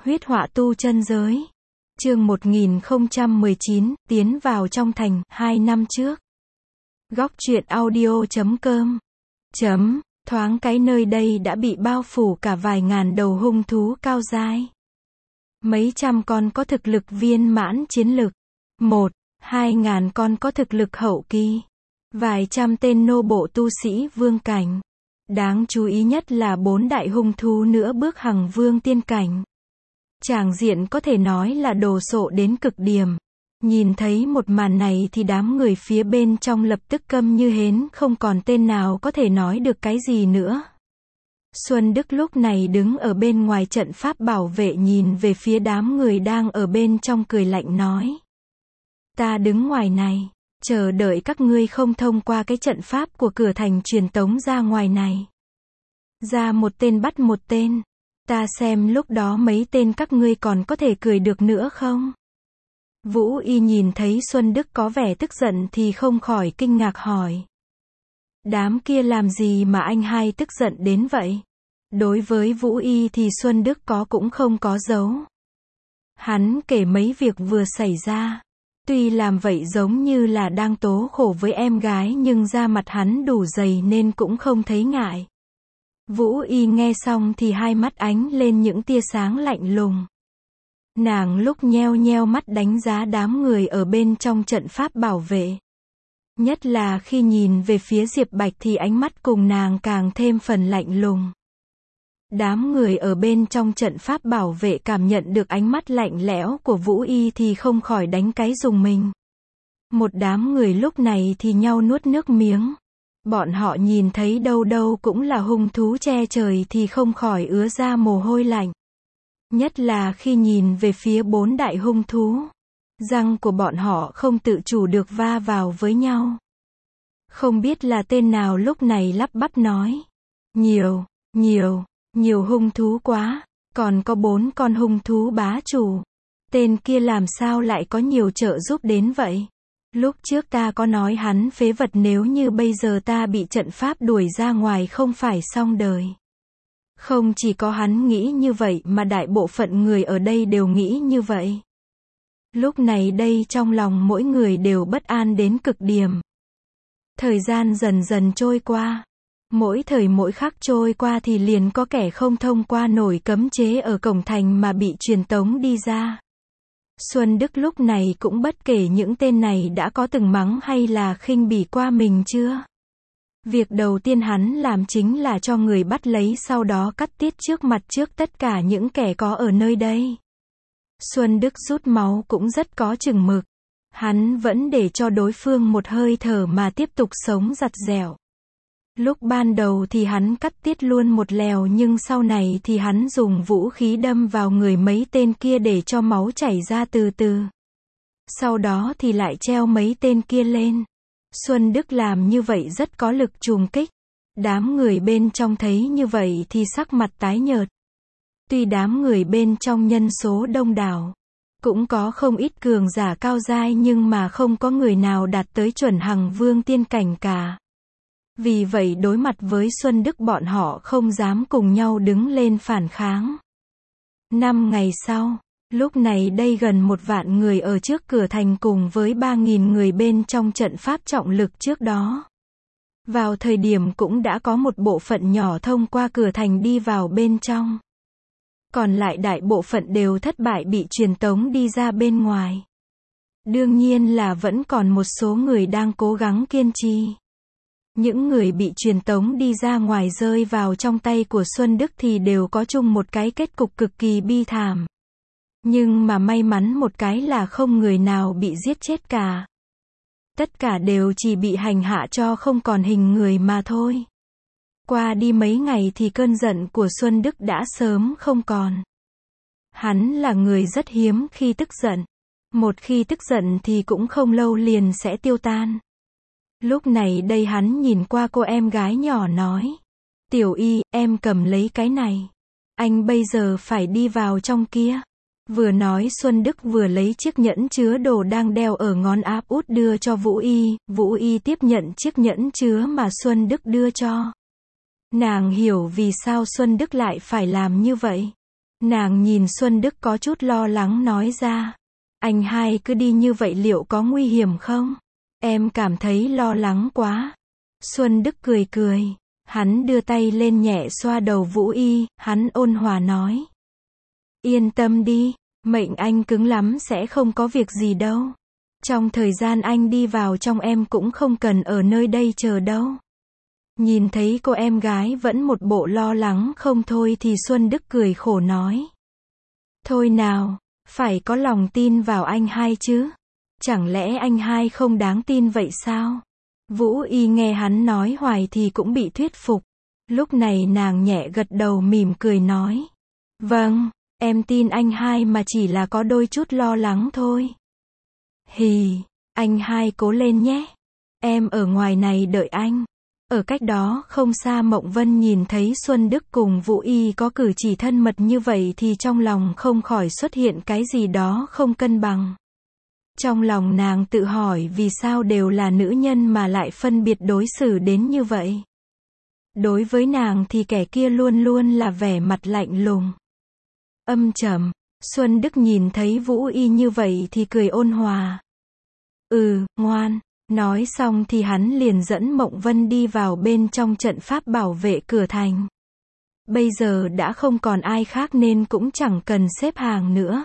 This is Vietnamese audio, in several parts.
Huyết họa tu chân giới. Chương 1019, tiến vào trong thành, 2 năm trước. Góc truyện audio.com. Thoáng cái nơi đây đã bị bao phủ cả vài ngàn đầu hung thú cao dai. Mấy trăm con có thực lực viên mãn chiến lực. 1-2 ngàn con có thực lực hậu kỳ. Vài trăm tên nô bộ tu sĩ vương cảnh. Đáng chú ý nhất là 4 đại hung thú nữa bước hằng vương tiên cảnh. Tràng diện có thể nói là đồ sộ đến cực điểm. Nhìn thấy một màn này thì đám người phía bên trong lập tức câm như hến, không còn tên nào có thể nói được cái gì nữa. Xuân Đức lúc này đứng ở bên ngoài trận pháp bảo vệ nhìn về phía đám người đang ở bên trong cười lạnh nói. Ta đứng ngoài này, chờ đợi các ngươi không thông qua cái trận pháp của cửa thành truyền tống ra ngoài này. Ra một tên bắt một tên. Ta xem lúc đó mấy tên các ngươi còn có thể cười được nữa không? Vũ Y nhìn thấy Xuân Đức có vẻ tức giận thì không khỏi kinh ngạc hỏi. Đám kia làm gì mà anh hai tức giận đến vậy? Đối với Vũ Y thì Xuân Đức cũng không có giấu. Hắn kể mấy việc vừa xảy ra. Tuy làm vậy giống như là đang tố khổ với em gái nhưng da mặt hắn đủ dày nên cũng không thấy ngại. Vũ Y nghe xong thì hai mắt ánh lên những tia sáng lạnh lùng. Nàng lúc nheo nheo mắt đánh giá đám người ở bên trong trận pháp bảo vệ. Nhất là khi nhìn về phía Diệp Bạch thì ánh mắt cùng nàng càng thêm phần lạnh lùng. Đám người ở bên trong trận pháp bảo vệ cảm nhận được ánh mắt lạnh lẽo của Vũ Y thì không khỏi đánh cái rùng mình. Một đám người lúc này thì nhau nuốt nước miếng. Bọn họ nhìn thấy đâu đâu cũng là hung thú che trời thì không khỏi ứa ra mồ hôi lạnh. Nhất là khi nhìn về phía 4 đại hung thú. Răng của bọn họ không tự chủ được va vào với nhau. Không biết là tên nào lúc này lắp bắp nói. Nhiều hung thú quá. Còn có 4 con hung thú bá chủ. Tên kia làm sao lại có nhiều trợ giúp đến vậy? Lúc trước ta có nói hắn phế vật, nếu như bây giờ ta bị trận pháp đuổi ra ngoài không phải xong đời. Không chỉ có hắn nghĩ như vậy mà đại bộ phận người ở đây đều nghĩ như vậy. Lúc này đây trong lòng mỗi người đều bất an đến cực điểm. Thời gian dần dần trôi qua. Mỗi thời mỗi khắc trôi qua thì liền có kẻ không thông qua nổi cấm chế ở cổng thành mà bị truyền tống đi ra. Xuân Đức lúc này cũng bất kể những tên này đã có từng mắng hay là khinh bỉ qua mình chưa. Việc đầu tiên hắn làm chính là cho người bắt lấy, sau đó cắt tiết trước mặt trước tất cả những kẻ có ở nơi đây. Xuân Đức rút máu cũng rất có chừng mực. Hắn vẫn để cho đối phương một hơi thở mà tiếp tục sống giặt dẻo. Lúc ban đầu thì hắn cắt tiết luôn một lèo, nhưng sau này thì hắn dùng vũ khí đâm vào người mấy tên kia để cho máu chảy ra từ từ. Sau đó thì lại treo mấy tên kia lên. Xuân Đức làm như vậy rất có lực trùng kích. Đám người bên trong thấy như vậy thì sắc mặt tái nhợt. Tuy đám người bên trong nhân số đông đảo, cũng có không ít cường giả cao giai nhưng mà không có người nào đạt tới chuẩn hằng vương tiên cảnh cả. Vì vậy đối mặt với Xuân Đức bọn họ không dám cùng nhau đứng lên phản kháng. 5 ngày sau, lúc này đây gần 1 vạn người ở trước cửa thành cùng với 3.000 người bên trong trận pháp trọng lực trước đó. Vào thời điểm cũng đã có một bộ phận nhỏ thông qua cửa thành đi vào bên trong. Còn lại đại bộ phận đều thất bại bị truyền tống đi ra bên ngoài. Đương nhiên là vẫn còn một số người đang cố gắng kiên trì. Những người bị truyền tống đi ra ngoài rơi vào trong tay của Xuân Đức thì đều có chung một cái kết cục cực kỳ bi thảm. Nhưng mà may mắn một cái là không người nào bị giết chết cả. Tất cả đều chỉ bị hành hạ cho không còn hình người mà thôi. Qua đi mấy ngày thì cơn giận của Xuân Đức đã sớm không còn. Hắn là người rất hiếm khi tức giận. Một khi tức giận thì cũng không lâu liền sẽ tiêu tan. Lúc này đây hắn nhìn qua cô em gái nhỏ nói. Tiểu Y, em cầm lấy cái này. Anh bây giờ phải đi vào trong kia. Vừa nói Xuân Đức vừa lấy chiếc nhẫn chứa đồ đang đeo ở ngón áp út đưa cho Vũ Y. Vũ Y tiếp nhận chiếc nhẫn chứa mà Xuân Đức đưa cho. Nàng hiểu vì sao Xuân Đức lại phải làm như vậy. Nàng nhìn Xuân Đức có chút lo lắng nói ra. Anh hai cứ đi như vậy liệu có nguy hiểm không? Em cảm thấy lo lắng quá. Xuân Đức cười cười. Hắn đưa tay lên nhẹ xoa đầu Vũ Y, hắn ôn hòa nói. Yên tâm đi, mệnh anh cứng lắm sẽ không có việc gì đâu. Trong thời gian anh đi vào trong em cũng không cần ở nơi đây chờ đâu. Nhìn thấy cô em gái vẫn một bộ lo lắng không thôi thì Xuân Đức cười khổ nói. Thôi nào, phải có lòng tin vào anh hai chứ. Chẳng lẽ anh hai không đáng tin vậy sao? Vũ Y nghe hắn nói hoài thì cũng bị thuyết phục. Lúc này nàng nhẹ gật đầu mỉm cười nói. Vâng, em tin anh hai mà chỉ là có đôi chút lo lắng thôi. Hì, anh hai cố lên nhé. Em ở ngoài này đợi anh. Ở cách đó không xa Mộng Vân nhìn thấy Xuân Đức cùng Vũ Y có cử chỉ thân mật như vậy thì trong lòng không khỏi xuất hiện cái gì đó không cân bằng. Trong lòng nàng tự hỏi vì sao đều là nữ nhân mà lại phân biệt đối xử đến như vậy. Đối với nàng thì kẻ kia luôn luôn là vẻ mặt lạnh lùng, âm trầm. Xuân Đức nhìn thấy Vũ Y như vậy thì cười ôn hòa. Ngoan. Nói xong thì hắn liền dẫn Mộng Vân đi vào bên trong trận pháp bảo vệ cửa thành. Bây giờ đã không còn ai khác nên cũng chẳng cần xếp hàng nữa.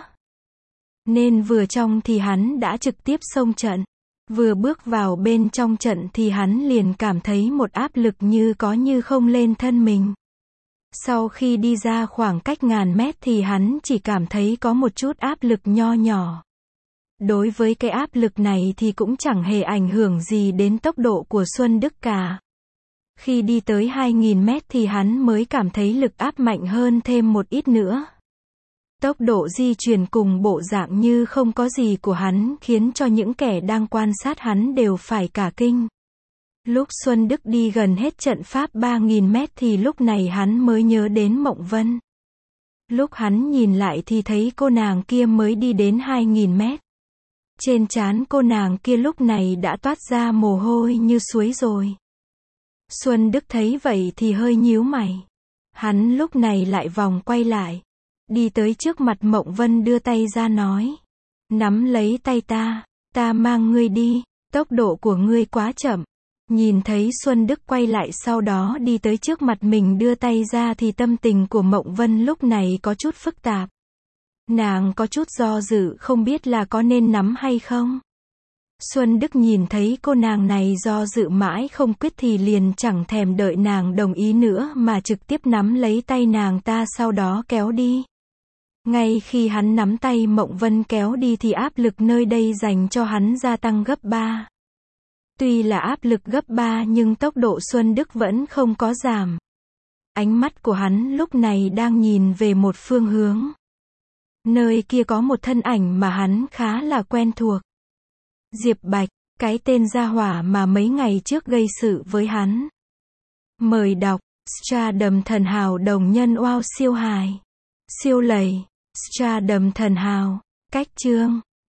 Nên vừa trong thì hắn đã trực tiếp xông trận. Vừa bước vào bên trong trận thì hắn liền cảm thấy một áp lực như có như không lên thân mình. Sau khi đi ra khoảng cách ngàn mét thì hắn chỉ cảm thấy có một chút áp lực nho nhỏ. Đối với cái áp lực này thì cũng chẳng hề ảnh hưởng gì đến tốc độ của Xuân Đức cả. Khi đi tới 2000 mét thì hắn mới cảm thấy lực áp mạnh hơn thêm một ít nữa. Tốc độ di chuyển cùng bộ dạng như không có gì của hắn khiến cho những kẻ đang quan sát hắn đều phải cả kinh. Lúc Xuân Đức đi gần hết trận pháp 3000 mét thì lúc này hắn mới nhớ đến Mộng Vân. Lúc hắn nhìn lại thì thấy cô nàng kia mới đi đến 2000 mét. Trên trán cô nàng kia lúc này đã toát ra mồ hôi như suối rồi. Xuân Đức thấy vậy thì hơi nhíu mày. Hắn lúc này lại vòng quay lại. Đi tới trước mặt Mộng Vân đưa tay ra nói. Nắm lấy tay ta mang ngươi đi, tốc độ của ngươi quá chậm. Nhìn thấy Xuân Đức quay lại sau đó đi tới trước mặt mình đưa tay ra thì tâm tình của Mộng Vân lúc này có chút phức tạp. Nàng có chút do dự không biết là có nên nắm hay không. Xuân Đức nhìn thấy cô nàng này do dự mãi không quyết thì liền chẳng thèm đợi nàng đồng ý nữa mà trực tiếp nắm lấy tay nàng ta sau đó kéo đi. Ngay khi hắn nắm tay Mộng Vân kéo đi thì áp lực nơi đây dành cho hắn gia tăng gấp 3. Tuy là áp lực gấp 3 nhưng tốc độ Xuân Đức vẫn không có giảm. Ánh mắt của hắn lúc này đang nhìn về một phương hướng. Nơi kia có một thân ảnh mà hắn khá là quen thuộc. Diệp Bạch, cái tên gia hỏa mà mấy ngày trước gây sự với hắn. Mời đọc, Stardom thần hào đồng nhân wow siêu hài. Siêu lầy, Stardom thần hào, cách chương.